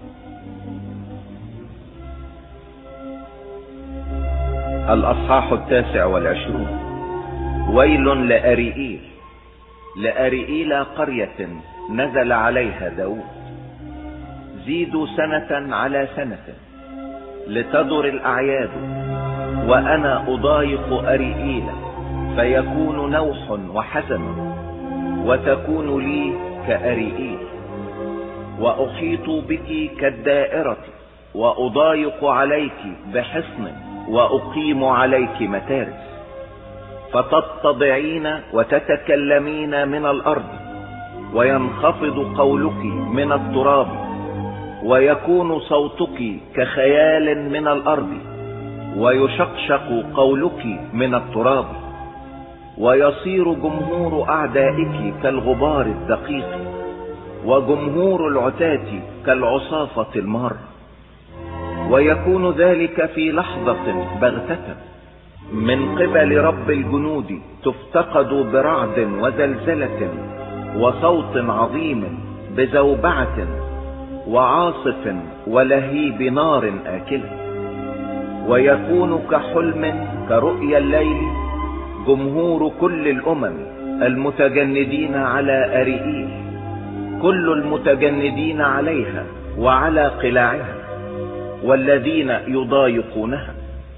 الأصحاح 29. ويل لأريئيل. لأريئيل قرية نزل عليها داود. زيدوا سنة على سنة لتدر الأعياد، وأنا أضايق أريئيل فيكون نوح وحزن، وتكون لي كأريئيل. وأحيط بك كالدائرة، وأضايق عليك بحصن، وأقيم عليك متارس. فتتضعين وتتكلمين من الأرض، وينخفض قولك من التراب، ويكون صوتك كخيال من الأرض، ويشقشق قولك من التراب. ويصير جمهور أعدائك كالغبار الدقيق، وجمهور العتاة كالعصافة المارة. ويكون ذلك في لحظة بغتة من قبل رب الجنود، تفتقد برعد وزلزلة وصوت عظيم بزوبعة وعاصف ولهيب نار آكلة. ويكون كحلم كرؤيا الليل جمهور كل الأمم المتجندين على أريئيل، كل المتجندين عليها وعلى قلاعها، والذين يضايقونها.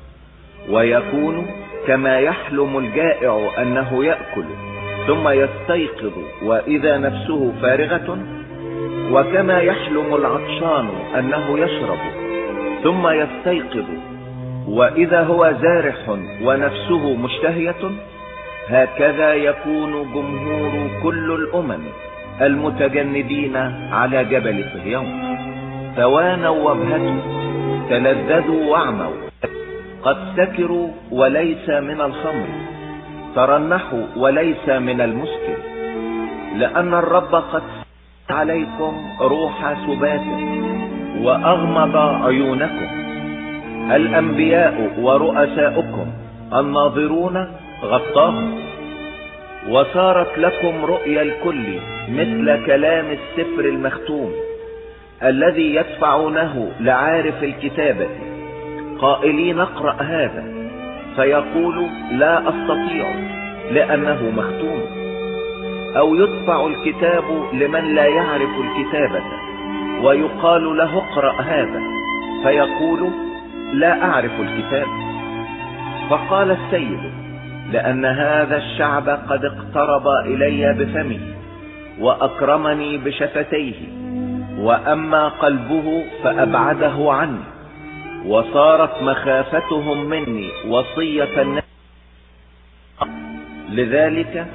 ويكون كما يحلم الجائع أنه يأكل ثم يستيقظ وإذا نفسه فارغة، وكما يحلم العطشان أنه يشرب ثم يستيقظ وإذا هو زارح ونفسه مشتهية، هكذا يكون جمهور كل الأمم المتجندين على جبل صهيون. توانوا وابهتوا، تلذذوا واعموا، قد سكروا وليس من الخمر، ترنحوا وليس من المسكر، لأن الرب قد عليكم روح سبات وأغمض عيونكم. الأنبياء ورؤساؤكم الناظرون غطاهم، وصارت لكم رؤيا الكل مثل كلام السفر المختوم الذي يدفعونه لعارف الكتابة، قائلين اقرأ هذا، فيقول لا أستطيع لأنه مختوم. أو يدفع الكتاب لمن لا يعرف الكتابة، ويقال له اقرأ هذا، فيقول لا أعرف الكتاب. فقال السيد: لأن هذا الشعب قد اقترب إلي بفمه وأكرمني بشفتيه، وأما قلبه فأبعده عني، وصارت مخافتهم مني وصية الناس. لذلك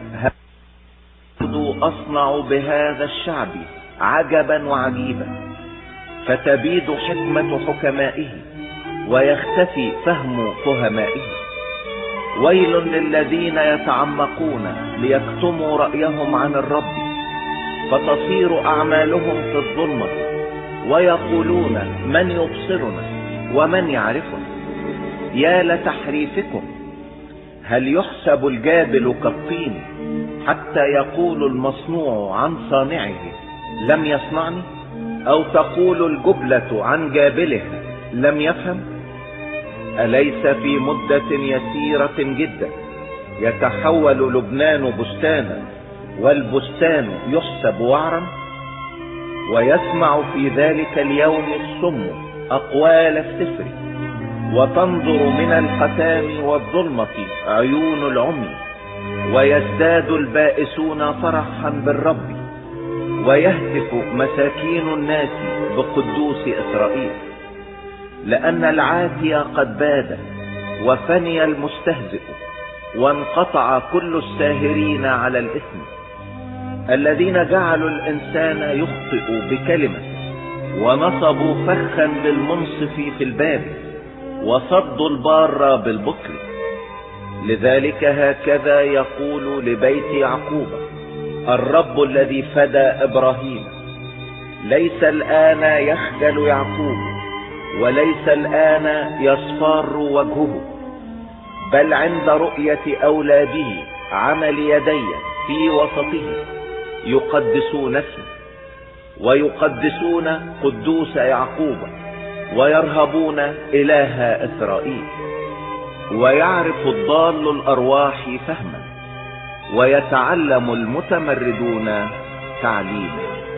أصنع بهذا الشعب عجبا وعجيبا، فتبيد حكمة حكمائه ويختفي فهم فهمائه. ويل للذين يتعمقون ليكتموا رأيهم عن الرب، فتصير أعمالهم في الظلمة، ويقولون من يبصرنا ومن يعرفنا. يا لتحريفكم! هل يحسب الجابل كالطين حتى يقول المصنوع عن صانعه لم يصنعني؟ أو تقول الجبلة عن جابلها لم يفهم؟ أليس في مدة يسيرة جدا يتحول لبنان بستانا، والبستان يحسب وعرا؟ ويسمع في ذلك اليوم الصم أقوال السفر، وتنظر من القتام والظلمة عيون العمي، ويزداد البائسون فرحا بالرب، ويهتف مساكين الناس بقدوس إسرائيل. لأن العاتي قد باد، وفني المستهزئ، وانقطع كل الساهرين على الإثم، الذين جعلوا الإنسان يخطئ بكلمة، ونصبوا فخا للمنصف في الباب، وصدوا البار بالبطل. لذلك هكذا يقول لبيت يعقوب الرب الذي فدى إبراهيم: ليس الآن يخجل يعقوب، وليس الآن يصفار وجهه، بل عند رؤية أولاده عمل يدي في وسطه يقدسون اسمه. ويقدسون قدوس يعقوب، ويرهبون إله إسرائيل. ويعرف الضال الأرواح فهما، ويتعلم المتمردون تعليما.